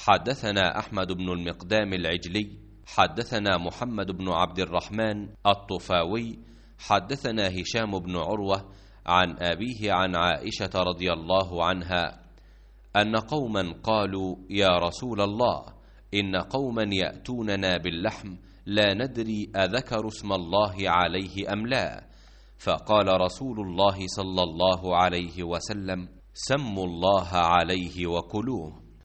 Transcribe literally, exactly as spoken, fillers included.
حدثنا أحمد بن المقدام العجلي حدثنا محمد بن عبد الرحمن الطفاوي حدثنا هشام بن عروة عن أبيه عن عائشة رضي الله عنها أن قوما قالوا: يا رسول الله، إن قوما يأتوننا باللحم لا ندري أذكر اسم الله عليه أم لا، فقال رسول الله صلى الله عليه وسلم: سموا الله عليه وكلوه.